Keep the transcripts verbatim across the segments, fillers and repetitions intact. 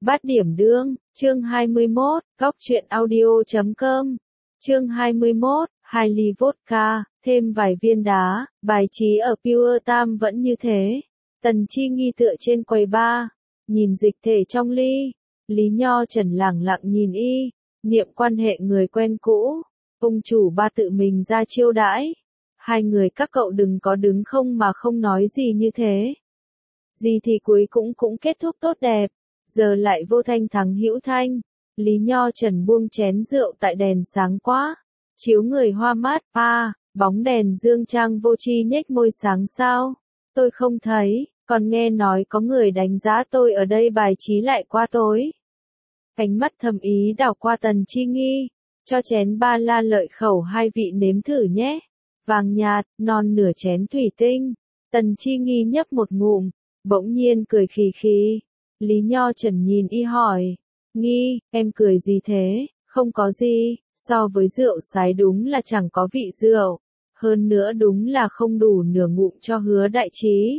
Bát điểm đương, chương hai mươi mốt, góc truyện audio chấm com, chương hai mươi mốt, hai ly vodka, thêm vài viên đá, bài trí ở Pure Tam vẫn như thế. Tần Chi Nghi tựa trên quầy bar, nhìn dịch thể trong ly, Lý Nho Trần lẳng lặng nhìn y, niệm quan hệ người quen cũ, ông chủ ba tự mình ra chiêu đãi. Hai người các cậu đừng có đứng không mà không nói gì như thế. Gì thì cuối cũng cũng kết thúc tốt đẹp. Giờ lại vô thanh thắng hữu thanh. Lý Nho Trần buông chén rượu tại đèn sáng quá, chiếu người hoa mát. À, bóng đèn dương trang vô tri nhếch môi sáng sao? Tôi không thấy, còn nghe nói có người đánh giá tôi ở đây bài trí lại quá tối. Ánh mắt thầm ý đảo qua Tần Chi Nghi, cho chén ba la lợi khẩu hai vị nếm thử nhé. Vàng nhạt, non nửa chén thủy tinh. Tần Chi Nghi nhấp một ngụm, bỗng nhiên cười khì khì. Lý Nho Trần nhìn y hỏi, Nghi, em cười gì thế? Không có gì, so với rượu sái đúng là chẳng có vị rượu. Hơn nữa đúng là không đủ nửa ngụm cho Hứa Đại Trí.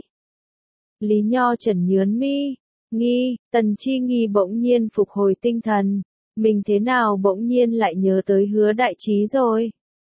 Lý Nho Trần nhớn mi, Nghi, Tần Chi Nghi bỗng nhiên phục hồi tinh thần. Mình thế nào bỗng nhiên lại nhớ tới Hứa Đại Trí rồi?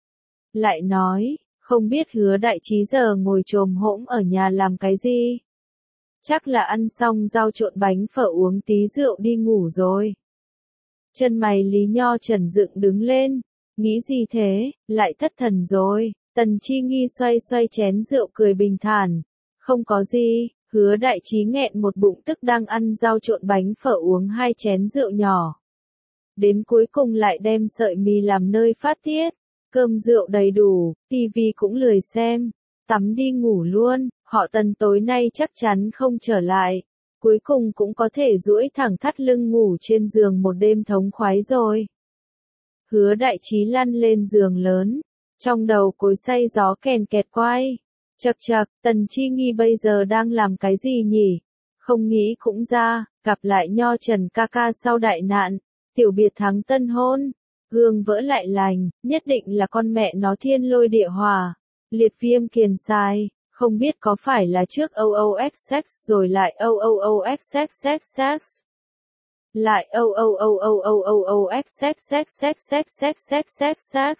Lại nói, không biết Hứa Đại Trí giờ ngồi chồm hỗn ở nhà làm cái gì? Chắc là ăn xong rau trộn bánh phở uống tí rượu đi ngủ rồi. Chân mày Lý Nho Trần dựng đứng lên, nghĩ gì thế, lại thất thần rồi. Tần Chi Nghi xoay xoay chén rượu cười bình thản, không có gì. Hứa Đại Trí nghẹn một bụng tức đang ăn rau trộn bánh phở uống hai chén rượu nhỏ. Đến cuối cùng lại đem sợi mì làm nơi phát tiết. Cơm rượu đầy đủ, tivi cũng lười xem, tắm đi ngủ luôn. Họ Tần tối nay chắc chắn không trở lại, cuối cùng cũng có thể duỗi thẳng thắt lưng ngủ trên giường một đêm thống khoái rồi. Hứa Đại Trí lăn lên giường lớn, trong đầu cối xay gió kèn kẹt quay. Chậc chậc, Tần Chi Nghi bây giờ đang làm cái gì nhỉ? Không nghĩ cũng ra, gặp lại Nho Trần ca ca sau đại nạn, tiểu biệt thắng tân hôn, gương vỡ lại lành, nhất định là con mẹ nó thiên lôi địa hòa, liệt viêm kiền sai. Không biết có phải là trước o o ích sex rồi lại o o o ích sex sex sex. Lại o o o o o o o ích sex sex sex sex sex sex sex sex.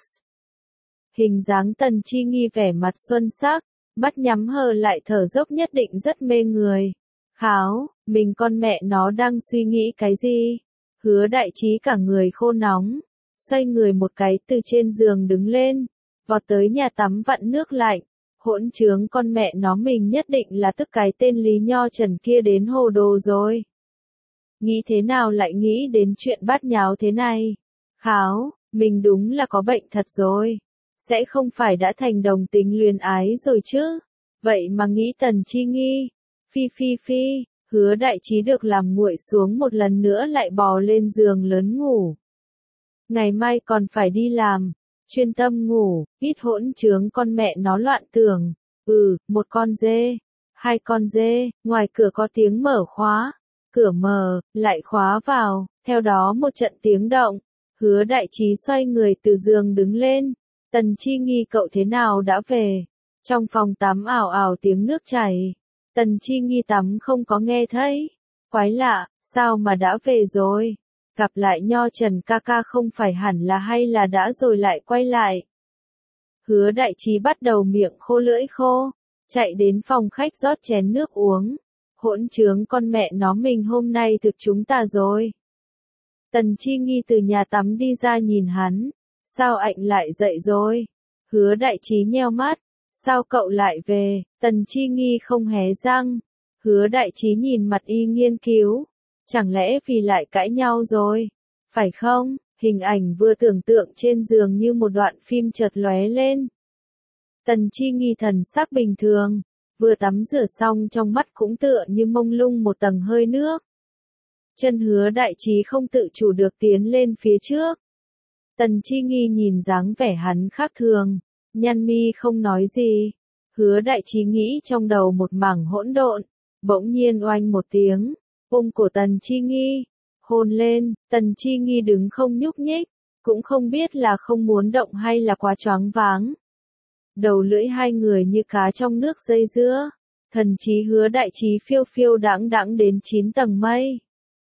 Hình dáng Tần Chi Nghi vẻ mặt xuân sắc, mắt nhắm hờ lại thở dốc nhất định rất mê người. Kháo, mình con mẹ nó đang suy nghĩ cái gì? Hứa Đại Trí cả người khô nóng, xoay người một cái từ trên giường đứng lên, vọt tới nhà tắm vặn nước lạnh. Hỗn trướng con mẹ nó mình nhất định là tức cái tên Lý Nho Trần kia đến hồ đồ rồi. Nghĩ thế nào lại nghĩ đến chuyện bát nháo thế này? Kháo, mình đúng là có bệnh thật rồi. Sẽ không phải đã thành đồng tính luyến ái rồi chứ? Vậy mà nghĩ Tần Chi Nghi. Phi phi phi, Hứa Đại Trí được làm nguội xuống một lần nữa lại bò lên giường lớn ngủ. Ngày mai còn phải đi làm. Chuyên tâm ngủ, ít hỗn trướng con mẹ nó loạn tưởng. Ừ, một con dê, hai con dê, ngoài cửa có tiếng mở khóa. Cửa mở, lại khóa vào, theo đó một trận tiếng động. Hứa Đại Trí xoay người từ giường đứng lên. Tần Chi Nghi cậu thế nào đã về? Trong phòng tắm ảo ảo tiếng nước chảy. Tần Chi Nghi tắm không có nghe thấy. Quái lạ, sao mà đã về rồi? Gặp lại Nho Trần ca ca không phải hẳn là hay là đã rồi lại quay lại. Hứa Đại Trí bắt đầu miệng khô lưỡi khô, chạy đến phòng khách rót chén nước uống. Hỗn trướng con mẹ nó mình hôm nay thực chúng ta rồi. Tần Chi Nghi từ nhà tắm đi ra nhìn hắn. Sao anh lại dậy rồi? Hứa Đại Trí nheo mắt. Sao cậu lại về? Tần Chi Nghi không hé răng. Hứa Đại Trí nhìn mặt y nghiên cứu. Chẳng lẽ vì lại cãi nhau rồi? Phải không? Hình ảnh vừa tưởng tượng trên giường như một đoạn phim chợt lóe lên. Tần Chi Nghi thần sắc bình thường, vừa tắm rửa xong trong mắt cũng tựa như mông lung một tầng hơi nước. Chân Hứa Đại Trí không tự chủ được tiến lên phía trước. Tần Chi Nghi nhìn dáng vẻ hắn khác thường, nhăn mi không nói gì. Hứa Đại Trí nghĩ trong đầu một mảng hỗn độn, bỗng nhiên oanh một tiếng. Ôm cổ Tần Chi Nghi, hôn lên. Tần Chi Nghi đứng không nhúc nhích, cũng không biết là không muốn động hay là quá choáng váng. Đầu lưỡi hai người như cá trong nước dây dưa, thần trí Hứa Đại Trí phiêu phiêu đãng đãng đến chín tầng mây.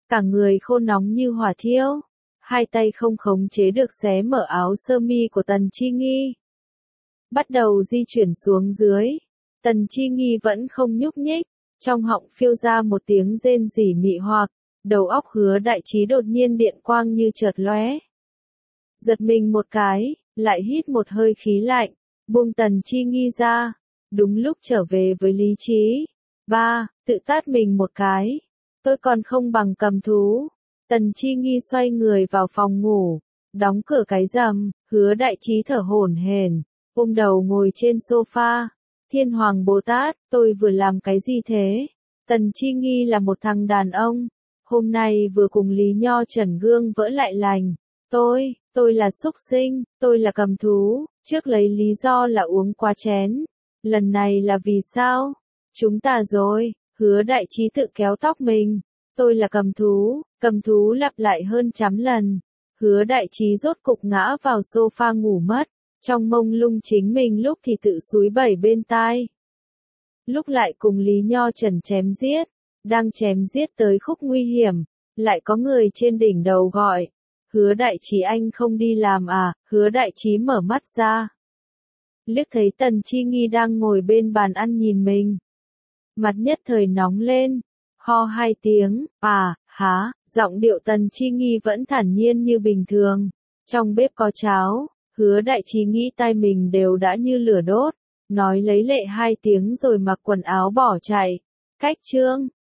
cả người khô nóng như hỏa thiêu, hai tay không khống chế được xé mở áo sơ mi của Tần Chi Nghi. Bắt đầu di chuyển xuống dưới, Tần Chi Nghi vẫn không nhúc nhích, trong họng phiêu ra một tiếng rên rỉ mị hoặc, đầu óc Hứa Đại Trí đột nhiên điện quang như chợt lóe. Giật mình một cái, lại hít một hơi khí lạnh, buông Tần Chi Nghi ra, đúng lúc trở về với lý trí. Ba, tự tát mình một cái, tôi còn không bằng cầm thú. Tần Chi Nghi xoay người vào phòng ngủ, đóng cửa cái rầm, Hứa Đại Trí thở hổn hển, ôm đầu ngồi trên sofa. Thiên Hoàng Bồ Tát, tôi vừa làm cái gì thế? Tần Chi Nghi là một thằng đàn ông, hôm nay vừa cùng Lý Nho Trần gương vỡ lại lành. Tôi, tôi là súc sinh, tôi là cầm thú, trước lấy lý do là uống quá chén. Lần này là vì sao? Chúng ta rồi, Hứa Đại Trí tự kéo tóc mình. Tôi là cầm thú, cầm thú lặp lại hơn trăm lần. Hứa Đại Trí rốt cục ngã vào sofa ngủ mất, trong mông lung chính mình lúc thì tự súi bẩy bên tai. Lúc lại cùng Lý Nho Trần chém giết, đang chém giết tới khúc nguy hiểm, lại có người trên đỉnh đầu gọi. Hứa Đại Trí anh không đi làm à? Hứa Đại Trí mở mắt ra, liếc thấy Tần Chi Nghi đang ngồi bên bàn ăn nhìn mình. Mặt nhất thời nóng lên, ho hai tiếng, à, há, giọng điệu Tần Chi Nghi vẫn thản nhiên như bình thường. Trong bếp có cháo, Hứa Đại Trí nghĩ tai mình đều đã như lửa đốt, nói lấy lệ hai tiếng rồi mặc quần áo bỏ chạy. Cách chương